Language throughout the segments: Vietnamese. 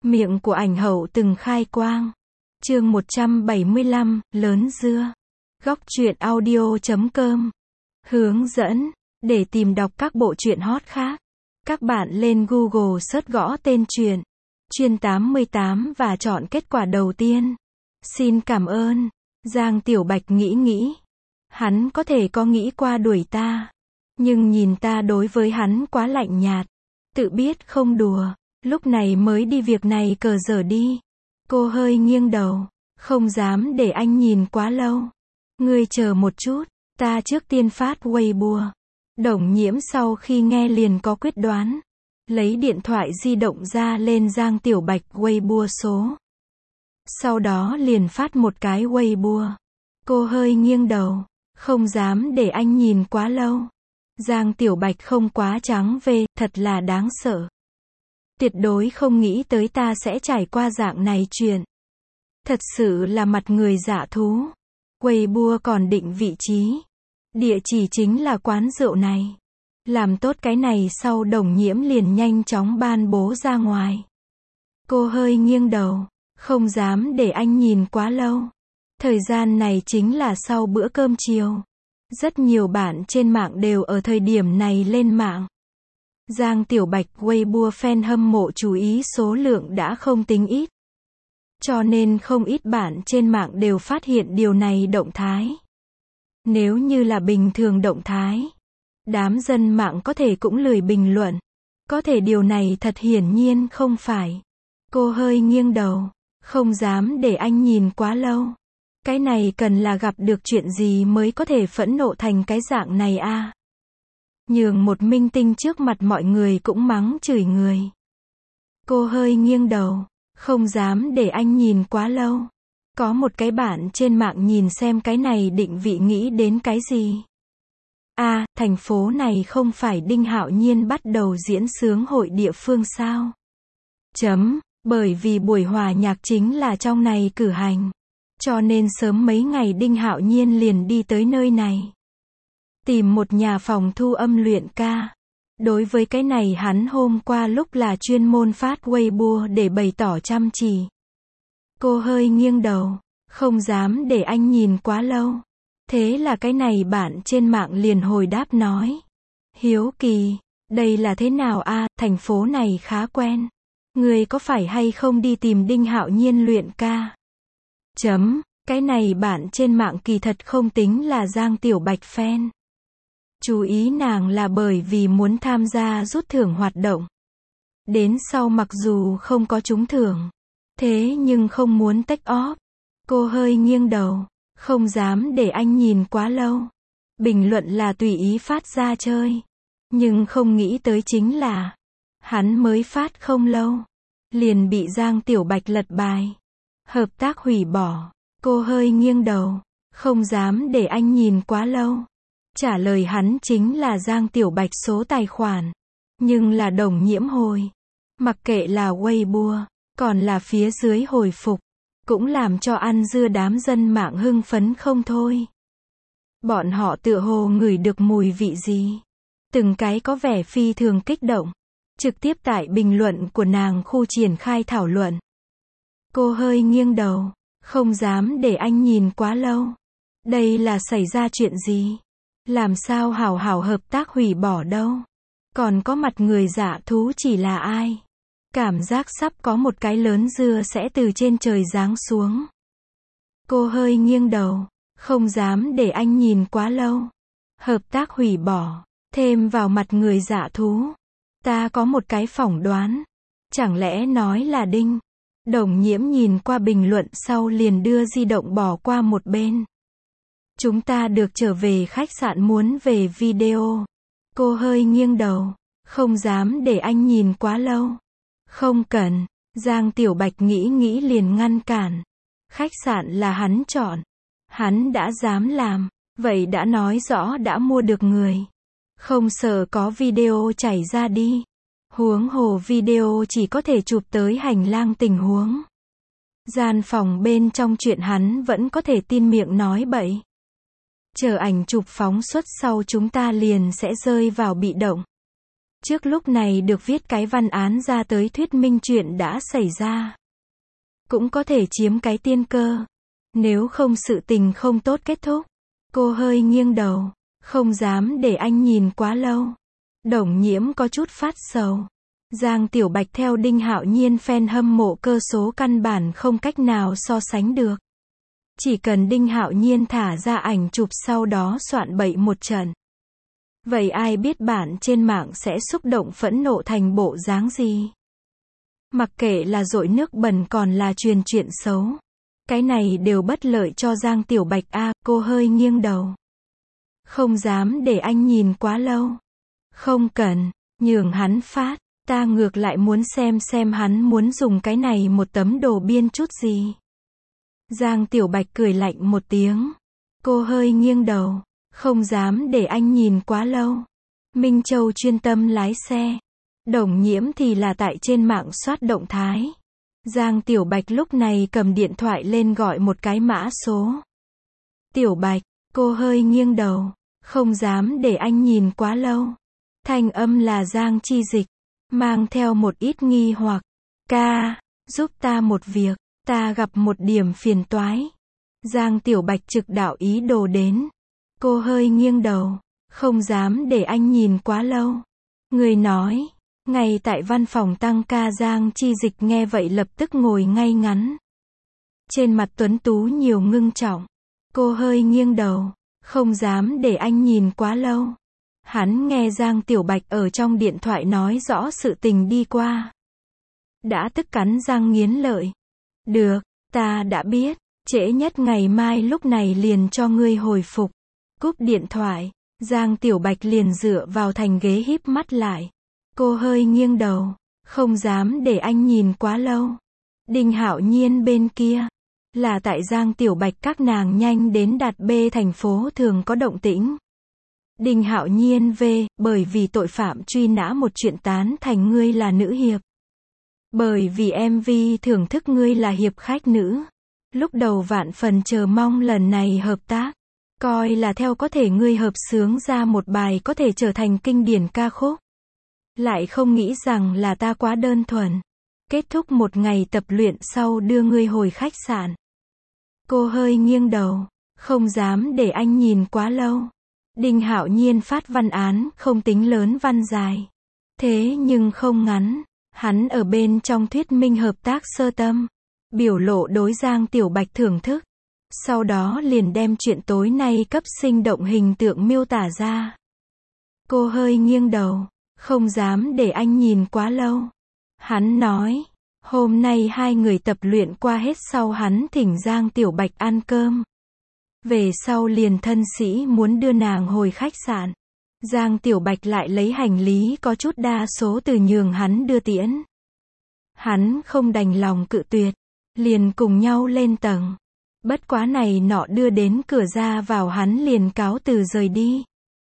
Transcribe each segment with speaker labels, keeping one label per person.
Speaker 1: Miệng của ảnh hậu từng khai quang. Chương 175, lớn dưa. Góc truyện audio.com. Hướng dẫn. Để tìm đọc các bộ truyện hot khác, các bạn lên Google search gõ tên truyện Chuyên 88 và chọn kết quả đầu tiên. Xin cảm ơn. Giang Tiểu Bạch nghĩ. Hắn có thể có nghĩ qua đuổi ta, nhưng nhìn ta đối với hắn quá lạnh nhạt, tự biết không đùa, lúc này mới đi việc này cờ dở đi. Cô hơi nghiêng đầu, không dám để anh nhìn quá lâu. Ngươi chờ một chút, ta trước tiên phát Weibo. Đồng Nhiễm sau khi nghe liền có quyết đoán, lấy điện thoại di động ra lên Giang Tiểu Bạch Weibo số. Sau đó liền phát một cái Weibo. Cô hơi nghiêng đầu, không dám để anh nhìn quá lâu. Giang Tiểu Bạch không quá trắng về, thật là đáng sợ. Tuyệt đối không nghĩ tới ta sẽ trải qua dạng này chuyện. Thật sự là mặt người dạ thú. Weibo còn định vị trí. Địa chỉ chính là quán rượu này. Làm tốt cái này sau Đồng Nhiễm liền nhanh chóng ban bố ra ngoài. Cô hơi nghiêng đầu, không dám để anh nhìn quá lâu. Thời gian này chính là sau bữa cơm chiều. Rất nhiều bạn trên mạng đều ở thời điểm này lên mạng. Giang Tiểu Bạch Weibo fan hâm mộ chú ý số lượng đã không tính ít. Cho nên không ít bạn trên mạng đều phát hiện điều này động thái. Nếu như là bình thường động thái, đám dân mạng có thể cũng lười bình luận. Có thể điều này thật hiển nhiên không phải. Cô hơi nghiêng đầu, không dám để anh nhìn quá lâu. Cái này cần là gặp được chuyện gì mới có thể phẫn nộ thành cái dạng này a. Nhường một minh tinh trước mặt mọi người cũng mắng chửi người. Cô hơi nghiêng đầu, không dám để anh nhìn quá lâu. Có một cái bạn trên mạng nhìn xem cái này định vị nghĩ đến cái gì. Thành phố này không phải Đinh Hạo Nhiên bắt đầu diễn xướng hội địa phương sao? Bởi vì buổi hòa nhạc chính là trong này cử hành. Cho nên sớm mấy ngày Đinh Hạo Nhiên liền đi tới nơi này. Tìm một nhà phòng thu âm luyện ca. Đối với cái này hắn hôm qua lúc là chuyên môn phát Weibo để bày tỏ chăm chỉ. Cô hơi nghiêng đầu, không dám để anh nhìn quá lâu. Thế là cái này bạn trên mạng liền hồi đáp nói. Hiếu kỳ, đây là thế nào thành phố này khá quen. Người có phải hay không đi tìm Đinh Hạo Nhiên luyện ca? Cái này bạn trên mạng kỳ thật không tính là Giang Tiểu Bạch fan. Chú ý nàng là bởi vì muốn tham gia rút thưởng hoạt động. Đến sau mặc dù không có trúng thưởng, thế nhưng không muốn take off. Cô hơi nghiêng đầu, không dám để anh nhìn quá lâu. Bình luận là tùy ý phát ra chơi. Nhưng không nghĩ tới chính là, hắn mới phát không lâu, liền bị Giang Tiểu Bạch lật bài. Hợp tác hủy bỏ. Cô hơi nghiêng đầu, không dám để anh nhìn quá lâu. Trả lời hắn chính là Giang Tiểu Bạch số tài khoản. Nhưng là Đồng Nhiễm hồi. Mặc kệ là Weibo, còn là phía dưới hồi phục, cũng làm cho ăn dưa đám dân mạng hưng phấn không thôi. Bọn họ tựa hồ ngửi được mùi vị gì. Từng cái có vẻ phi thường kích động. Trực tiếp tại bình luận của nàng khu triển khai thảo luận. Cô hơi nghiêng đầu, không dám để anh nhìn quá lâu. Đây là xảy ra chuyện gì? Làm sao hảo hảo hợp tác hủy bỏ đâu? Còn có mặt người dạ thú chỉ là ai? Cảm giác sắp có một cái lớn dưa sẽ từ trên trời giáng xuống. Cô hơi nghiêng đầu, không dám để anh nhìn quá lâu. Hợp tác hủy bỏ, thêm vào mặt người dạ thú. Ta có một cái phỏng đoán. Chẳng lẽ nói là Đinh? Đồng Nhiễm nhìn qua bình luận sau liền đưa di động bỏ qua một bên. Chúng ta được trở về khách sạn muốn về video. Cô hơi nghiêng đầu, không dám để anh nhìn quá lâu. Không cần. Giang Tiểu Bạch nghĩ liền ngăn cản. Khách sạn là hắn chọn. Hắn đã dám làm, vậy đã nói rõ đã mua được người. Không sợ có video chảy ra đi. Huống hồ video chỉ có thể chụp tới hành lang tình huống. Gian phòng bên trong chuyện hắn vẫn có thể tin miệng nói bậy. Chờ ảnh chụp phóng xuất sau chúng ta liền sẽ rơi vào bị động. Trước lúc này được viết cái văn án ra tới thuyết minh chuyện đã xảy ra. Cũng có thể chiếm cái tiên cơ. Nếu không sự tình không tốt kết thúc. Cô hơi nghiêng đầu. Không dám để anh nhìn quá lâu. Đồng Nhiễm có chút phát sầu. Giang Tiểu Bạch theo Đinh Hạo Nhiên fan hâm mộ cơ số căn bản không cách nào so sánh được. Chỉ cần Đinh Hạo Nhiên thả ra ảnh chụp sau đó soạn bậy một trận. Vậy ai biết bạn trên mạng sẽ xúc động phẫn nộ thành bộ dáng gì? Mặc kệ là dội nước bẩn còn là truyền chuyện xấu. Cái này đều bất lợi cho Giang Tiểu Bạch a. Cô hơi nghiêng đầu. Không dám để anh nhìn quá lâu. Không cần, nhường hắn phát. Ta ngược lại muốn xem hắn muốn dùng cái này một tấm đồ biên chút gì. Giang Tiểu Bạch cười lạnh một tiếng. Cô hơi nghiêng đầu. Không dám để anh nhìn quá lâu. Minh Châu chuyên tâm lái xe. Đồng Nhiễm thì là tại trên mạng soát động thái. Giang Tiểu Bạch lúc này cầm điện thoại lên gọi một cái mã số. Tiểu Bạch, cô hơi nghiêng đầu. Không dám để anh nhìn quá lâu. Thanh âm là Giang Chi Dịch. Mang theo một ít nghi hoặc. Ca, giúp ta một việc. Ta gặp một điểm phiền toái. Giang Tiểu Bạch trực đạo ý đồ đến. Cô hơi nghiêng đầu. Không dám để anh nhìn quá lâu. Người nói. Ngay tại văn phòng tăng ca. Giang Chi Dịch nghe vậy lập tức ngồi ngay ngắn. Trên mặt tuấn tú nhiều ngưng trọng. Cô hơi nghiêng đầu. Không dám để anh nhìn quá lâu. Hắn nghe Giang Tiểu Bạch ở trong điện thoại nói rõ sự tình đi qua. Đã tức cắn răng nghiến lợi. Được, ta đã biết. Trễ nhất ngày mai lúc này liền cho ngươi hồi phục. Cúp điện thoại. Giang Tiểu Bạch liền dựa vào thành ghế híp mắt lại. Cô hơi nghiêng đầu. Không dám để anh nhìn quá lâu. Đinh Hạo Nhiên bên kia. Là tại Giang Tiểu Bạch các nàng nhanh đến đạt B thành phố thường có động tĩnh. Đinh Hạo Nhiên bởi vì tội phạm truy nã một chuyện tán thành ngươi là nữ hiệp. Bởi vì MV thưởng thức ngươi là hiệp khách nữ. Lúc đầu vạn phần chờ mong lần này hợp tác. Coi là theo có thể ngươi hợp xướng ra một bài có thể trở thành kinh điển ca khúc. Lại không nghĩ rằng là ta quá đơn thuần. Kết thúc một ngày tập luyện sau đưa ngươi hồi khách sạn. Cô hơi nghiêng đầu. Không dám để anh nhìn quá lâu. Đinh Hạo Nhiên phát văn án không tính lớn văn dài. Thế nhưng không ngắn. Hắn ở bên trong thuyết minh hợp tác sơ tâm. Biểu lộ đối Giang Tiểu Bạch thưởng thức. Sau đó liền đem chuyện tối nay cấp sinh động hình tượng miêu tả ra. Cô hơi nghiêng đầu. Không dám để anh nhìn quá lâu. Hắn nói. Hôm nay hai người tập luyện qua hết sau hắn thỉnh Giang Tiểu Bạch ăn cơm. Về sau liền thân sĩ muốn đưa nàng hồi khách sạn. Giang Tiểu Bạch lại lấy hành lý có chút đa số từ nhường hắn đưa tiễn. Hắn không đành lòng cự tuyệt. Liền cùng nhau lên tầng. Bất quá này nọ đưa đến cửa ra vào hắn liền cáo từ rời đi.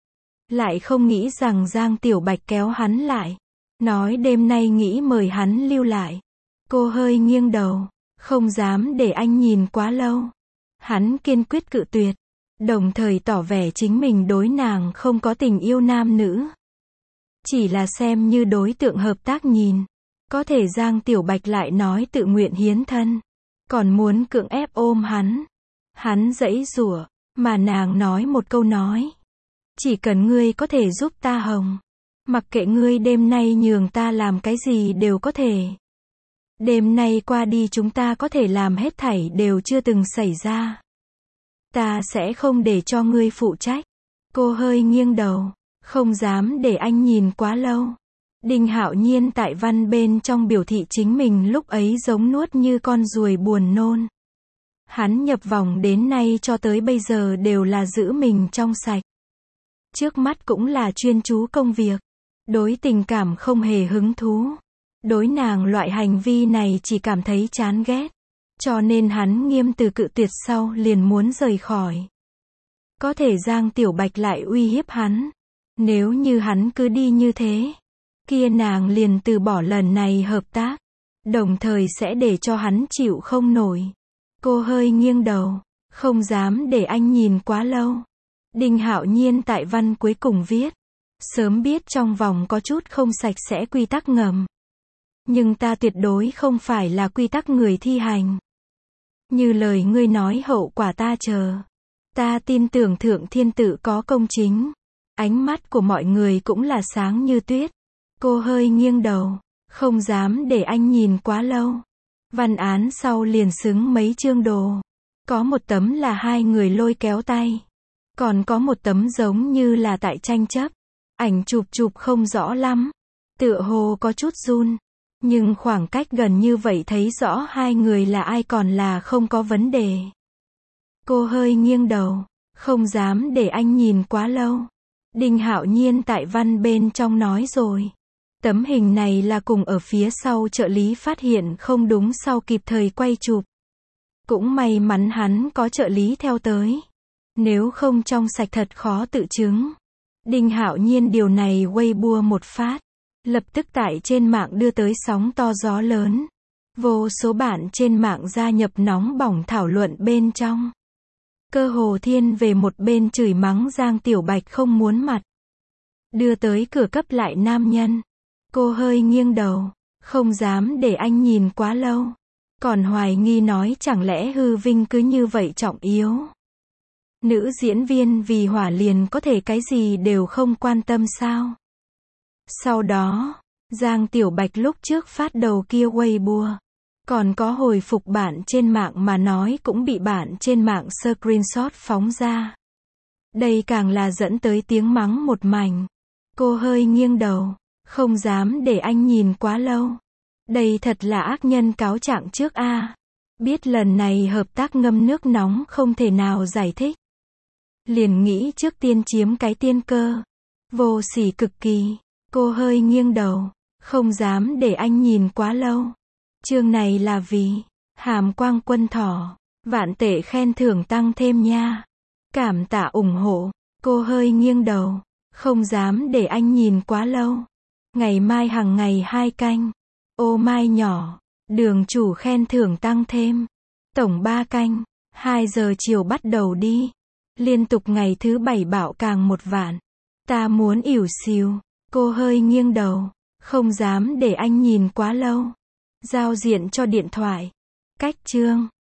Speaker 1: Lại không nghĩ rằng Giang Tiểu Bạch kéo hắn lại. Nói đêm nay nghĩ mời hắn lưu lại. Cô hơi nghiêng đầu. Không dám để anh nhìn quá lâu. Hắn kiên quyết cự tuyệt. Đồng thời tỏ vẻ chính mình đối nàng không có tình yêu nam nữ. Chỉ là xem như đối tượng hợp tác nhìn. Có thể Giang Tiểu Bạch lại nói tự nguyện hiến thân. Còn muốn cưỡng ép ôm hắn. Hắn giãy giụa. Mà nàng nói một câu nói. Chỉ cần ngươi có thể giúp ta hồng. Mặc kệ ngươi đêm nay nhường ta làm cái gì đều có thể. Đêm nay qua đi chúng ta có thể làm hết thảy đều chưa từng xảy ra. Ta sẽ không để cho ngươi phụ trách. Cô hơi nghiêng đầu. Không dám để anh nhìn quá lâu. Đinh Hạo Nhiên tại văn bên trong biểu thị chính mình lúc ấy giống nuốt như con ruồi buồn nôn. Hắn nhập vòng đến nay cho tới bây giờ đều là giữ mình trong sạch. Trước mắt cũng là chuyên chú công việc. Đối tình cảm không hề hứng thú. Đối nàng loại hành vi này chỉ cảm thấy chán ghét. Cho nên hắn nghiêm từ cự tuyệt sau liền muốn rời khỏi. Có thể Giang Tiểu Bạch lại uy hiếp hắn. Nếu như hắn cứ đi như thế. Kia nàng liền từ bỏ lần này hợp tác. Đồng thời sẽ để cho hắn chịu không nổi. Cô hơi nghiêng đầu. Không dám để anh nhìn quá lâu. Đinh Hạo Nhiên tại văn cuối cùng viết. Sớm biết trong vòng có chút không sạch sẽ quy tắc ngầm. Nhưng ta tuyệt đối không phải là quy tắc người thi hành. Như lời ngươi nói hậu quả ta chờ. Ta tin tưởng Thượng Thiên tự có công chính. Ánh mắt của mọi người cũng là sáng như tuyết. Cô hơi nghiêng đầu. Không dám để anh nhìn quá lâu. Văn án sau liền xứng mấy chương đồ. Có một tấm là hai người lôi kéo tay. Còn có một tấm giống như là tại tranh chấp. Ảnh chụp không rõ lắm. Tựa hồ có chút run. Nhưng khoảng cách gần như vậy thấy rõ hai người là ai còn là không có vấn đề. Cô hơi nghiêng đầu. Không dám để anh nhìn quá lâu. Đinh Hạo Nhiên tại văn bên trong nói rồi. Tấm hình này là cùng ở phía sau trợ lý phát hiện không đúng sau kịp thời quay chụp. Cũng may mắn hắn có trợ lý theo tới. Nếu không trong sạch thật khó tự chứng. Đinh Hạo Nhiên điều này Weibo một phát. Lập tức tại trên mạng đưa tới sóng to gió lớn. Vô số bạn trên mạng gia nhập nóng bỏng thảo luận bên trong. Cơ hồ thiên về một bên chửi mắng Giang Tiểu Bạch không muốn mặt. Đưa tới cửa cấp lại nam nhân. Cô hơi nghiêng đầu. Không dám để anh nhìn quá lâu. Còn hoài nghi nói chẳng lẽ hư vinh cứ như vậy trọng yếu. Nữ diễn viên vì hỏa liền có thể cái gì đều không quan tâm sao. Sau đó, Giang Tiểu Bạch lúc trước phát đầu kia Weibo. Còn có hồi phục bạn trên mạng mà nói cũng bị bạn trên mạng screenshot phóng ra. Đây càng là dẫn tới tiếng mắng một mảnh. Cô hơi nghiêng đầu. Không dám để anh nhìn quá lâu. Đây thật là ác nhân cáo trạng trước a. Biết lần này hợp tác ngâm nước nóng không thể nào giải thích. Liền nghĩ trước tiên chiếm cái tiên cơ. Vô sỉ cực kỳ. Cô hơi nghiêng đầu. Không dám để anh nhìn quá lâu. Chương này là vì Hàm Quang Quân Thỏ. Vạn tệ khen thưởng tăng thêm nha. Cảm tạ ủng hộ. Cô hơi nghiêng đầu. Không dám để anh nhìn quá lâu. Ngày mai hàng ngày 2 canh. Ô mai nhỏ. Đường chủ khen thưởng tăng thêm. Tổng 3 canh. 2 giờ chiều bắt đầu đi. Liên tục ngày thứ 7 bạo càng 1 vạn. Ta muốn ỉu xìu. Cô hơi nghiêng đầu. Không dám để anh nhìn quá lâu. Giao diện cho điện thoại. Cách chương.